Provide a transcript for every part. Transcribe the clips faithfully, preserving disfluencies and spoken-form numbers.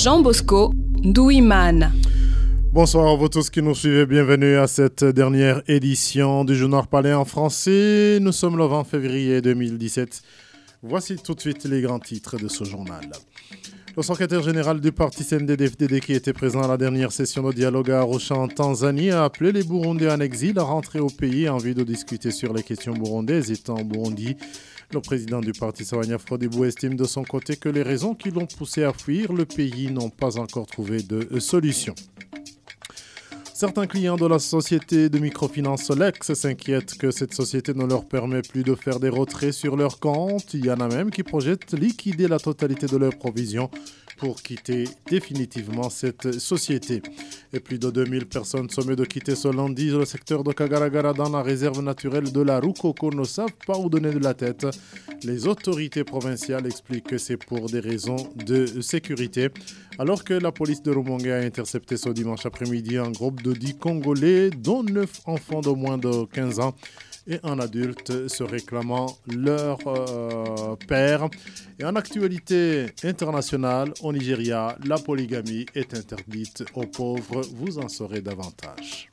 Jean Bosco Ndouimana. Bonsoir à vous tous qui nous suivez, bienvenue à cette dernière édition du Journal Parlé en français. Nous sommes le vingt février deux mille dix-sept. Voici tout de suite les grands titres de ce journal. Le secrétaire général du parti C N D D F D D qui était présent à la dernière session de dialogue à Arusha en Tanzanie a appelé les Burundais en exil à rentrer au pays en vue de discuter sur les questions burundaises étant au Burundi. Le président du parti Sawanya Frodebu estime de son côté que les raisons qui l'ont poussé à fuir le pays n'ont pas encore trouvé de solution. Certains clients de la société de microfinance Solex s'inquiètent que cette société ne leur permet plus de faire des retraits sur leur compte. Il y en a même qui projettent liquider la totalité de leurs provisions pour quitter définitivement cette société. Et plus de deux mille personnes sommées de quitter ce lundi le secteur de Kagaragara dans la réserve naturelle de la Rukoko ne savent pas où donner de la tête. Les autorités provinciales expliquent que c'est pour des raisons de sécurité. Alors que la police de Rumongue a intercepté ce dimanche après-midi un groupe de dix Congolais, dont neuf enfants de moins de quinze ans et un adulte se réclamant leur euh, père. Et en actualité internationale, au Nigeria, la polygamie est interdite aux pauvres. Vous en saurez davantage.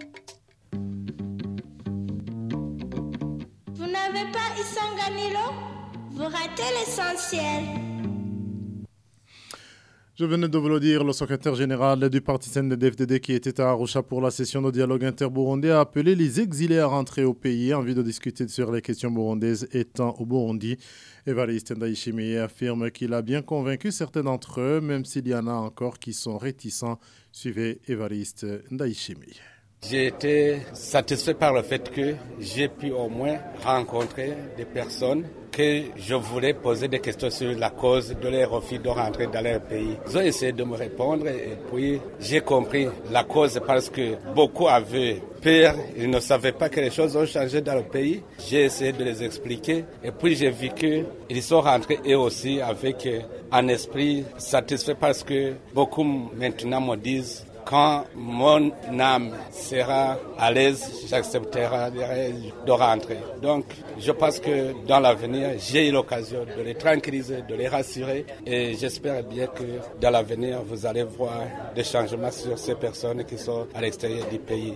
Vous n'avez pas Isanganilo? Vous ratez l'essentiel. Je venais de vous le dire, le secrétaire général du parti C N D D F D D qui était à Arusha pour la session de dialogue interburundais a appelé les exilés à rentrer au pays en vue de discuter sur les questions burundaises étant au Burundi. Évariste Ndayishimiye affirme qu'il a bien convaincu certains d'entre eux, même s'il y en a encore qui sont réticents. Suivez Évariste Ndayishimiye. J'ai été satisfait par le fait que j'ai pu au moins rencontrer des personnes que je voulais poser des questions sur la cause de leur refus de rentrer dans leur pays. Ils ont essayé de me répondre et puis j'ai compris la cause parce que beaucoup avaient peur, ils ne savaient pas que les choses ont changé dans le pays. J'ai essayé de les expliquer et puis j'ai vu qu'ils sont rentrés eux aussi avec un esprit satisfait parce que beaucoup maintenant me disent quand mon âme sera à l'aise, j'accepterai de rentrer. Donc, je pense que dans l'avenir, j'ai eu l'occasion de les tranquilliser, de les rassurer et j'espère bien que dans l'avenir, vous allez voir des changements sur ces personnes qui sont à l'extérieur du pays.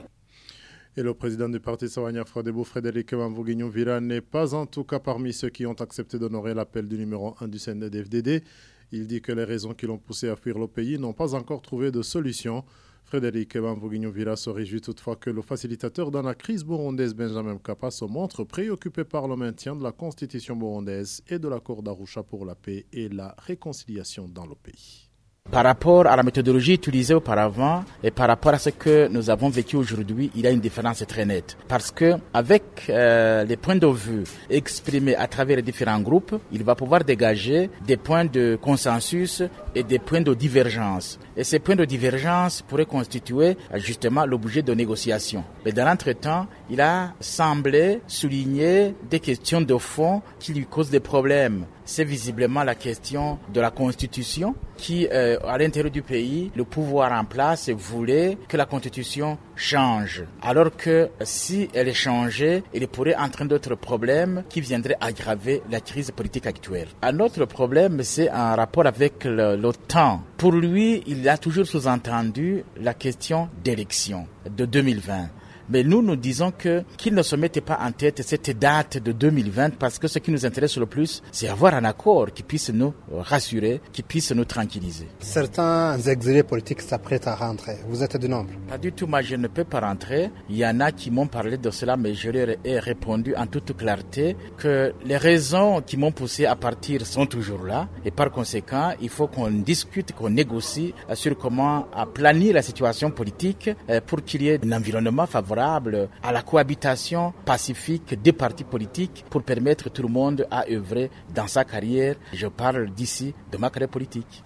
Et le président du parti Sawanya Frodebu, Frédéric Mamvuguignou-Vira, n'est pas en tout cas parmi ceux qui ont accepté d'honorer l'appel du numéro un du C N D D F D D. Il dit que les raisons qui l'ont poussé à fuir le pays n'ont pas encore trouvé de solution. Frédéric Mamvuguignou-Vira se réjouit toutefois que le facilitateur dans la crise burundaise Benjamin Mkapa se montre préoccupé par le maintien de la constitution burundaise et de l'accord d'Arusha pour la paix et la réconciliation dans le pays. Par rapport à la méthodologie utilisée auparavant et par rapport à ce que nous avons vécu aujourd'hui, il y a une différence très nette. Parce que avec euh, les points de vue exprimés à travers les différents groupes, il va pouvoir dégager des points de consensus et des points de divergence. Et ces points de divergence pourraient constituer justement l'objet de négociations. Mais dans l'entretemps, il a semblé souligner des questions de fond qui lui causent des problèmes. C'est visiblement la question de la Constitution qui, euh, à l'intérieur du pays, le pouvoir en place voulait que la Constitution change. Alors que si elle changeait, il pourrait entraîner d'autres problèmes qui viendraient aggraver la crise politique actuelle. Un autre problème, c'est un rapport avec le, le temps. Pour lui, il a toujours sous-entendu la question d'élection de deux mille vingt. Mais nous, nous disons que qu'ils ne se mettaient pas en tête cette date de deux mille vingt parce que ce qui nous intéresse le plus, c'est avoir un accord qui puisse nous rassurer, qui puisse nous tranquilliser. Certains exilés politiques s'apprêtent à rentrer. Vous êtes du nombre? Pas du tout, moi je ne peux pas rentrer. Il y en a qui m'ont parlé de cela, mais je leur ai répondu en toute clarté que les raisons qui m'ont poussé à partir sont toujours là. Et par conséquent, il faut qu'on discute, qu'on négocie sur comment planifier la situation politique pour qu'il y ait un environnement favorable à la cohabitation pacifique des partis politiques pour permettre tout le monde à œuvrer dans sa carrière. Je parle d'ici de ma carrière politique.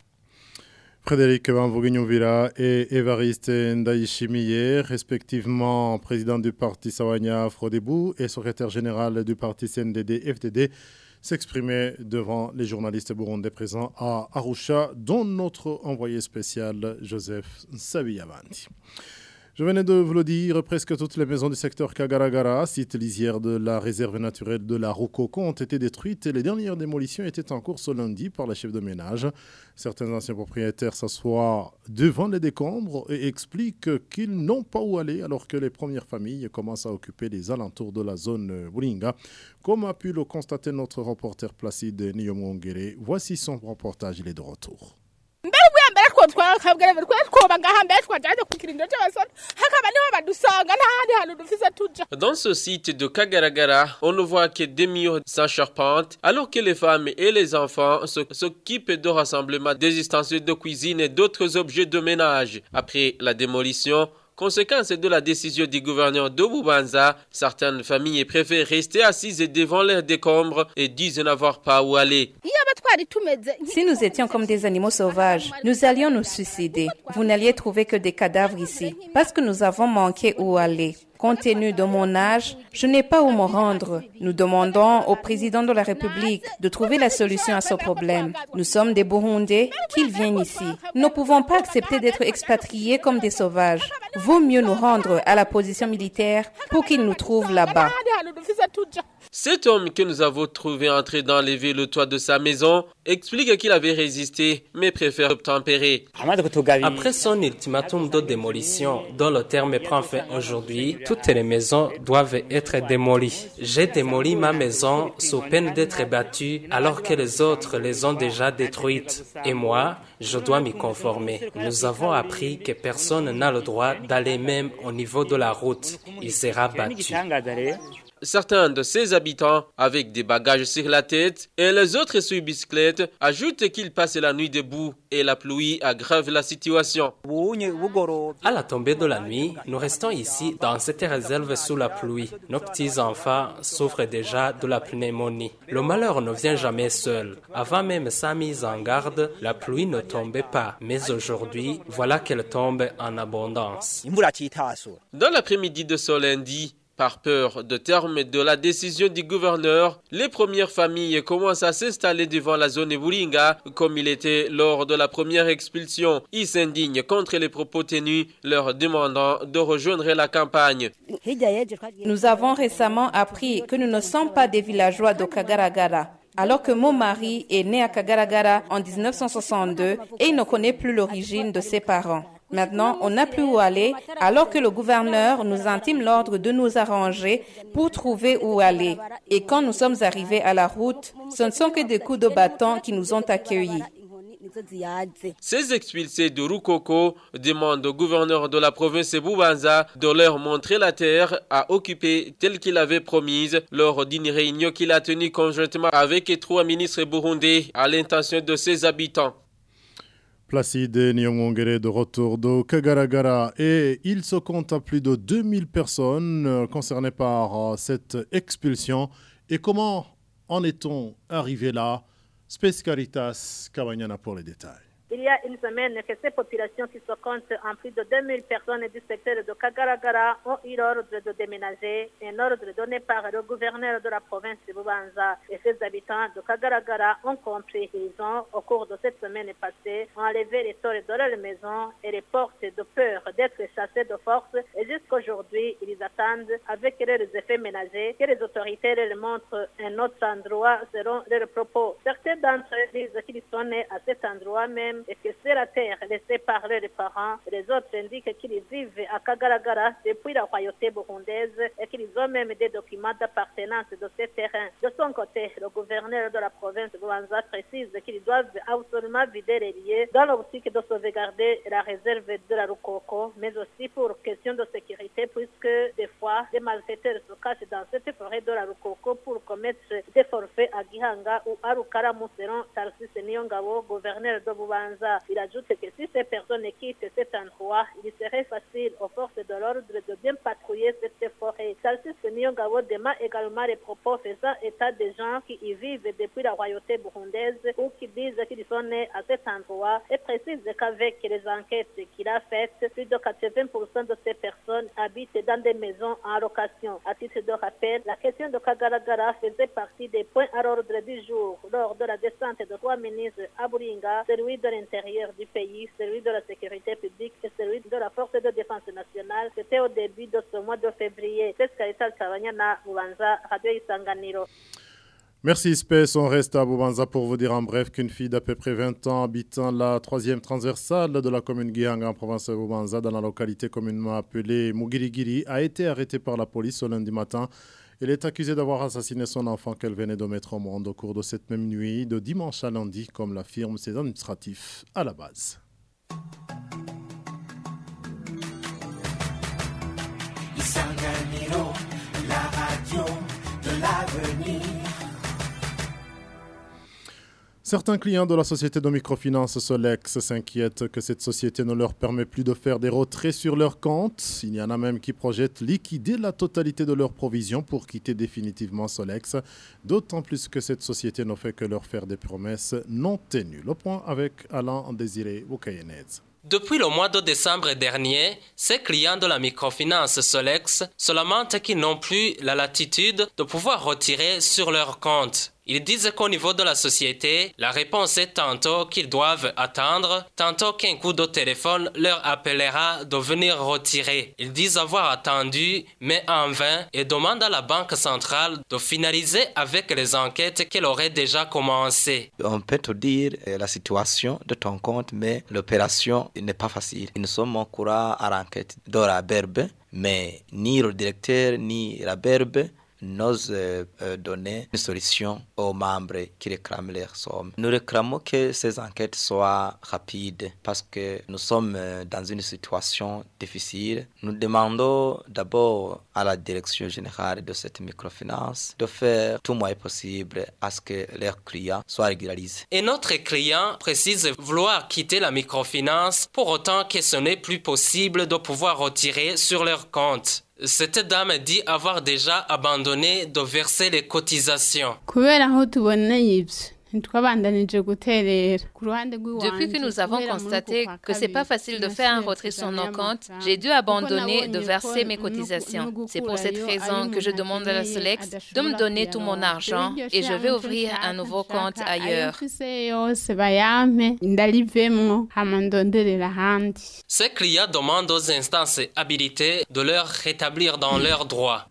Frédéric Mamvuguignou-Vira et Évariste Ndayishimiye, respectivement président du parti Sawanya Frodebu et secrétaire général du parti C N D D F D D, s'exprimaient devant les journalistes burundais présents à Arusha, dont notre envoyé spécial Joseph Sabiyavanti. Je venais de vous le dire, presque toutes les maisons du secteur Kagaragara, site lisière de la réserve naturelle de la Rukoko, ont été détruites et les dernières démolitions étaient en cours ce lundi par la chef de ménage. Certains anciens propriétaires s'assoient devant les décombres et expliquent qu'ils n'ont pas où aller alors que les premières familles commencent à occuper les alentours de la zone Buringa. Comme a pu le constater notre reporter Placide Niyomwongere, voici son reportage, il est de retour. Dans ce site de Kagaragara, on ne voit que des murs sans charpente, alors que les femmes et les enfants s'occupent de rassemblement des ustensiles de cuisine et d'autres objets de ménage. Après la démolition, conséquence de la décision du gouverneur de Bubanza, certaines familles préfèrent rester assises devant leurs décombres et disent n'avoir pas où aller. Si nous étions comme des animaux sauvages, nous allions nous suicider. Vous n'alliez trouver que des cadavres ici, parce que nous avons manqué où aller. Compte tenu de mon âge, je n'ai pas où me rendre. Nous demandons au président de la République de trouver la solution à ce problème. Nous sommes des Burundais, qu'ils viennent ici. Nous ne pouvons pas accepter d'être expatriés comme des sauvages. Vaut mieux nous rendre à la position militaire pour qu'ils nous trouvent là-bas. Cet homme que nous avons trouvé entrer dans lever le toit de sa maison explique qu'il avait résisté mais préfère obtempérer. Après son ultimatum de démolition, dont le terme prend fin aujourd'hui, toutes les maisons doivent être démolies. J'ai démoli ma maison sous peine d'être battu alors que les autres les ont déjà détruites. Et moi, je dois m'y conformer. Nous avons appris que personne n'a le droit d'aller même au niveau de la route. Il sera battu. Certains de ces habitants, avec des bagages sur la tête, et les autres sur bicyclette, ajoutent qu'ils passent la nuit debout et la pluie aggrave la situation. À la tombée de la nuit, nous restons ici dans cette réserve sous la pluie. Nos petits-enfants souffrent déjà de la pneumonie. Le malheur ne vient jamais seul. Avant même sa mise en garde, la pluie ne tombait pas. Mais aujourd'hui, voilà qu'elle tombe en abondance. Dans l'après-midi de ce lundi, par peur de terme de la décision du gouverneur, les premières familles commencent à s'installer devant la zone Buringa comme il était lors de la première expulsion. Ils s'indignent contre les propos tenus, leur demandant de rejoindre la campagne. Nous avons récemment appris que nous ne sommes pas des villageois de Kagaragara. Alors que mon mari est né à Kagaragara en mille neuf cent soixante-deux et il ne connaît plus l'origine de ses parents. Maintenant, on n'a plus où aller, alors que le gouverneur nous intime l'ordre de nous arranger pour trouver où aller. Et quand nous sommes arrivés à la route, ce ne sont que des coups de bâton qui nous ont accueillis. Ces expulsés de Rukoko demandent au gouverneur de la province Bubanza de leur montrer la terre à occuper telle qu'il avait promise lors d'une réunion qu'il a tenue conjointement avec trois ministres burundais à l'intention de ses habitants. Placide Niyomwongere de retour de Kagaragara et il se compte à plus de deux mille personnes concernées par cette expulsion. Et comment en est-on arrivé là? Space Caritas Kawanyana pour les détails. Il y a une semaine que ces populations qui se comptent en plus de deux mille personnes du secteur de Kagaragara ont eu l'ordre de déménager, un ordre donné par le gouverneur de la province de Bubanza. Et ces habitants de Kagaragara ont compris qu'ils ont, au cours de cette semaine passée, enlevé les toits de leur maison et les portes de peur d'être chassés de force. Et jusqu'aujourd'hui, ils attendent, avec leurs effets ménagers, que les autorités leur montrent un autre endroit selon leurs propos. Certains d'entre eux disent qu'ils sont nés à cet endroit même et que c'est la terre laissée par leurs parents. Les autres indiquent qu'ils vivent à Kagaragara depuis la royauté burundaise et qu'ils ont même des documents d'appartenance de ces terrains. De son côté, le gouverneur de la province de Bubanza précise qu'ils doivent absolument vider les lieux dans l'optique de sauvegarder la réserve de la Rukoko, mais aussi pour question de sécurité, puisque des fois, des malfaiteurs se cachent dans cette forêt de la Rukoko pour commettre des forfaits à Gihanga ou à Rukaramu, selon Tarsis Niyongabo, gouverneur de Bubanza. Il ajoute que si ces personnes quittent cet endroit, il serait facile aux forces de l'ordre de bien patrouiller cette forêt. Tarsis Niyongabo dément également les propos faisant état des gens qui y vivent depuis la royauté burundaise ou qui disent qu'ils sont nés à cet endroit et précise qu'avec les enquêtes qu'il a faites, plus de quatre-vingts pour cent de ces personnes habitent dans des maisons en location. À titre de rappel, la question de Kagaragara faisait partie des points à l'ordre du jour lors de la descente de trois ministres à Buringa, celui de l'intérieur du pays, celui de la sécurité publique et celui de la force de défense nationale. international. C'était au début de ce mois de février. C'est ce qu'a Chabanyana Bubanza, Radio Isanganiro. Merci Space, on reste à Bubanza pour vous dire en bref qu'une fille d'à peu près vingt ans habitant la troisième transversale de la commune Gihanga en province de Bubanza dans la localité communément appelée Mugirigiri a été arrêtée par la police ce lundi matin. Elle est accusée d'avoir assassiné son enfant qu'elle venait de mettre au monde au cours de cette même nuit de dimanche à lundi, comme l'affirment ses administratifs à la base. Isanganiro, la radio de l'avenir. Certains clients de la société de microfinance Solex s'inquiètent que cette société ne leur permet plus de faire des retraits sur leur compte. Il y en a même qui projettent liquider la totalité de leurs provisions pour quitter définitivement Solex, d'autant plus que cette société ne fait que leur faire des promesses non tenues. Le point avec Alain Désiré Boukayenez. Depuis le mois de décembre dernier, ces clients de la microfinance Solex se lamentent qu'ils n'ont plus la latitude de pouvoir retirer sur leur compte. Ils disent qu'au niveau de la société, la réponse est tantôt qu'ils doivent attendre, tantôt qu'un coup de téléphone leur appellera de venir retirer. Ils disent avoir attendu, mais en vain, et demandent à la Banque centrale de finaliser avec les enquêtes qu'elle aurait déjà commencées. On peut te dire la situation de ton compte, mais l'opération n'est pas facile. Nous sommes en courant à l'enquête de la B E R B, mais ni le directeur ni la B E R B n'osent euh, donner une solution aux membres qui réclament leurs sommes. Nous réclamons que ces enquêtes soient rapides parce que nous sommes dans une situation difficile. Nous demandons d'abord à la direction générale de cette microfinance de faire tout moyen possible à ce que leurs clients soient régularisés. Et notre client précise vouloir quitter la microfinance pour autant que ce n'est plus possible de pouvoir retirer sur leur compte. Cette dame dit avoir déjà abandonné de verser les cotisations. Depuis que nous avons constaté que c'est pas facile de faire un retrait sur nos comptes, j'ai dû abandonner de verser mes cotisations. C'est pour cette raison que je demande à la Solex de me donner tout mon argent et je vais ouvrir un nouveau compte ailleurs. Ces clients demandent aux instances habilitées de leur rétablir dans leurs droits.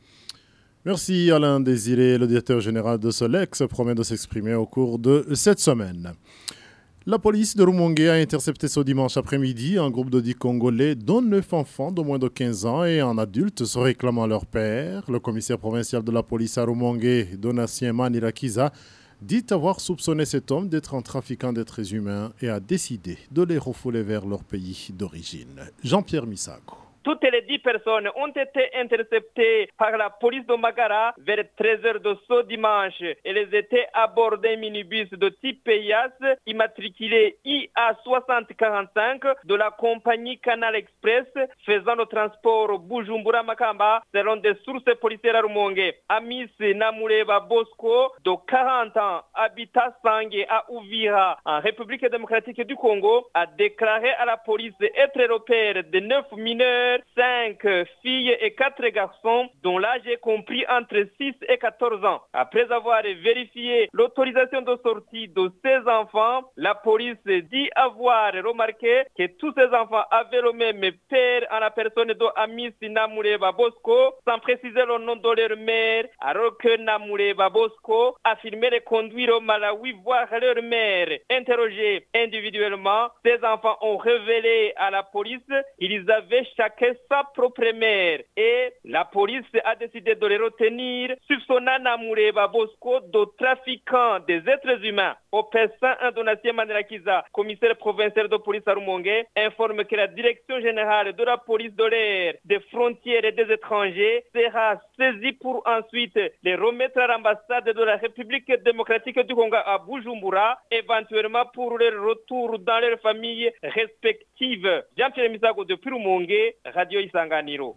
Merci Alain Désiré, le directeur général de Solex, promet de s'exprimer au cours de cette semaine. La police de Rumongue a intercepté ce dimanche après-midi un groupe de dix Congolais, dont neuf enfants de moins de quinze ans et un adulte se réclamant à leur père. Le commissaire provincial de la police à Rumongue, Donatien Manirakiza, dit avoir soupçonné cet homme d'être un trafiquant d'êtres humains et a décidé de les refouler vers leur pays d'origine. Jean-Pierre Misago. Toutes les dix personnes ont été interceptées par la police de Magara vers treize heures de ce dimanche. Elles étaient à bord d'un minibus de type Payas immatriculé I A soixante quarante-cinq de la compagnie Canal Express faisant le transport Bujumbura-Makamba selon des sources policières à Rumongue. Amis Namureba Bosco, de quarante ans, habitant Sangue à Uvira, en République démocratique du Congo, a déclaré à la police être le père de neuf mineurs, cinq filles et quatre garçons dont l'âge est compris entre six et quatorze ans. Après avoir vérifié l'autorisation de sortie de ces enfants, la police dit avoir remarqué que tous ces enfants avaient le même père en la personne de Amis Namureba Bosco, sans préciser le nom de leur mère, alors que Namureba Bosco affirmait les conduire au Malawi voir leur mère. Interrogés individuellement, ces enfants ont révélé à la police qu'ils avaient chacun sa propre mère et la police a décidé de les retenir, soupçonnant Namureba Bosco de trafiquant des êtres humains. Au Pessin, Donatien Manirakiza, commissaire provincial de police à Rumongue, informe que la direction générale de la police de l'air, des frontières et des étrangers sera saisie pour ensuite les remettre à l'ambassade de la République démocratique du Congo à Bujumbura, éventuellement pour leur retour dans leurs familles respectives. Jean-Pierre Misago depuis Rumongue, Radio Isanganiro.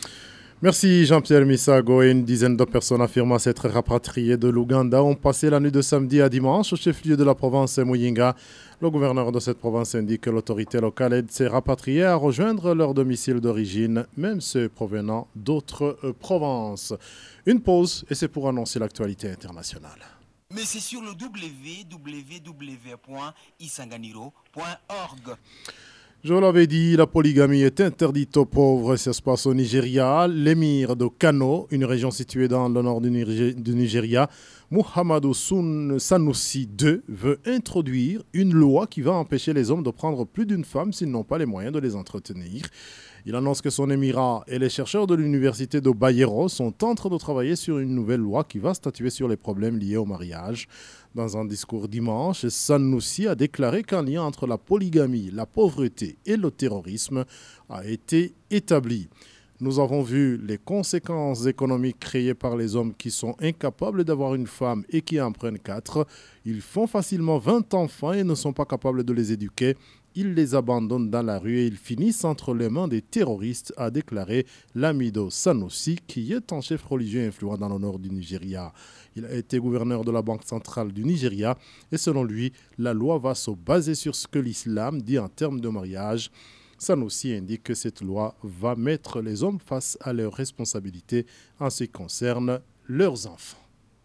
Merci Jean-Pierre Misago. Et une dizaine de personnes affirmant s'être rapatriées de l'Ouganda ont passé la nuit de samedi à dimanche au chef-lieu de la province Muyinga. Le gouverneur de cette province indique que l'autorité locale aide ces rapatriés à rejoindre leur domicile d'origine, même ceux provenant d'autres euh, provinces. Une pause et c'est pour annoncer l'actualité internationale. Mais c'est sur le w w w point isanganiro point org. Je l'avais dit, la polygamie est interdite aux pauvres. Ça se passe au Nigeria. L'émir de Kano, une région située dans le nord du, Niger- du Nigeria, Muhammadu Sun Sanusi deux, veut introduire une loi qui va empêcher les hommes de prendre plus d'une femme s'ils n'ont pas les moyens de les entretenir. Il annonce que son émirat et les chercheurs de l'université de Bayero sont en train de travailler sur une nouvelle loi qui va statuer sur les problèmes liés au mariage. Dans un discours dimanche, Sanusi a déclaré qu'un lien entre la polygamie, la pauvreté et le terrorisme a été établi. Nous avons vu les conséquences économiques créées par les hommes qui sont incapables d'avoir une femme et qui en prennent quatre. Ils font facilement vingt enfants et ne sont pas capables de les éduquer. Ils les abandonnent dans la rue et ils finissent entre les mains des terroristes, a déclaré Lamido Sanusi, qui est un chef religieux influent dans le nord du Nigeria. Il a été gouverneur de la Banque centrale du Nigeria et selon lui, la loi va se baser sur ce que l'islam dit en termes de mariage. Sanusi indique que cette loi va mettre les hommes face à leurs responsabilités en ce qui concerne leurs enfants.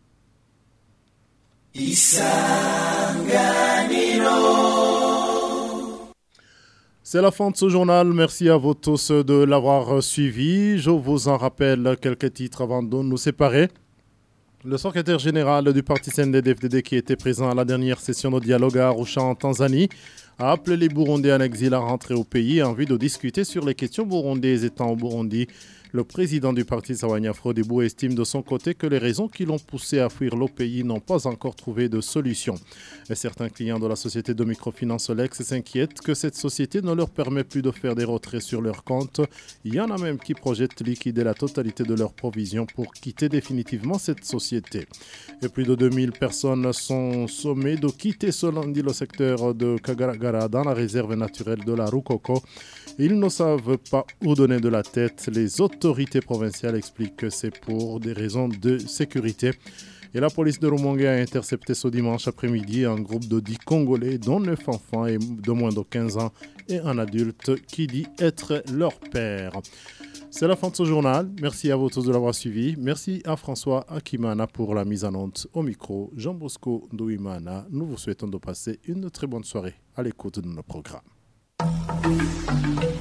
C'est la fin de ce journal. Merci à vous tous de l'avoir suivi. Je vous en rappelle quelques titres avant de nous séparer. Le secrétaire général du parti C N D D F D D qui était présent à la dernière session de dialogue à Arusha en Tanzanie a appelé les Burundais en exil à rentrer au pays en vue de discuter sur les questions burundaises étant au Burundi. Le président du parti Sawanya Frodebo estime de son côté que les raisons qui l'ont poussé à fuir le pays n'ont pas encore trouvé de solution. Et certains clients de la société de microfinance Lex s'inquiètent que cette société ne leur permet plus de faire des retraits sur leur compte. Il y en a même qui projettent liquider la totalité de leurs provisions pour quitter définitivement cette société. Et plus de deux mille personnes sont sommées de quitter ce lundi le secteur de Kagaragara dans la réserve naturelle de la Rukoko. Ils ne savent pas où donner de la tête. Les autorités provinciales expliquent que c'est pour des raisons de sécurité. Et la police de Rumongue a intercepté ce dimanche après-midi un groupe de dix Congolais, dont neuf enfants et de moins de quinze ans et un adulte qui dit être leur père. C'est la fin de ce journal. Merci à vous tous de l'avoir suivi. Merci à François Akimana pour la mise en onde. Au micro, Jean Bosco Ndouimana. Nous vous souhaitons de passer une très bonne soirée à l'écoute de nos programmes. Thank you.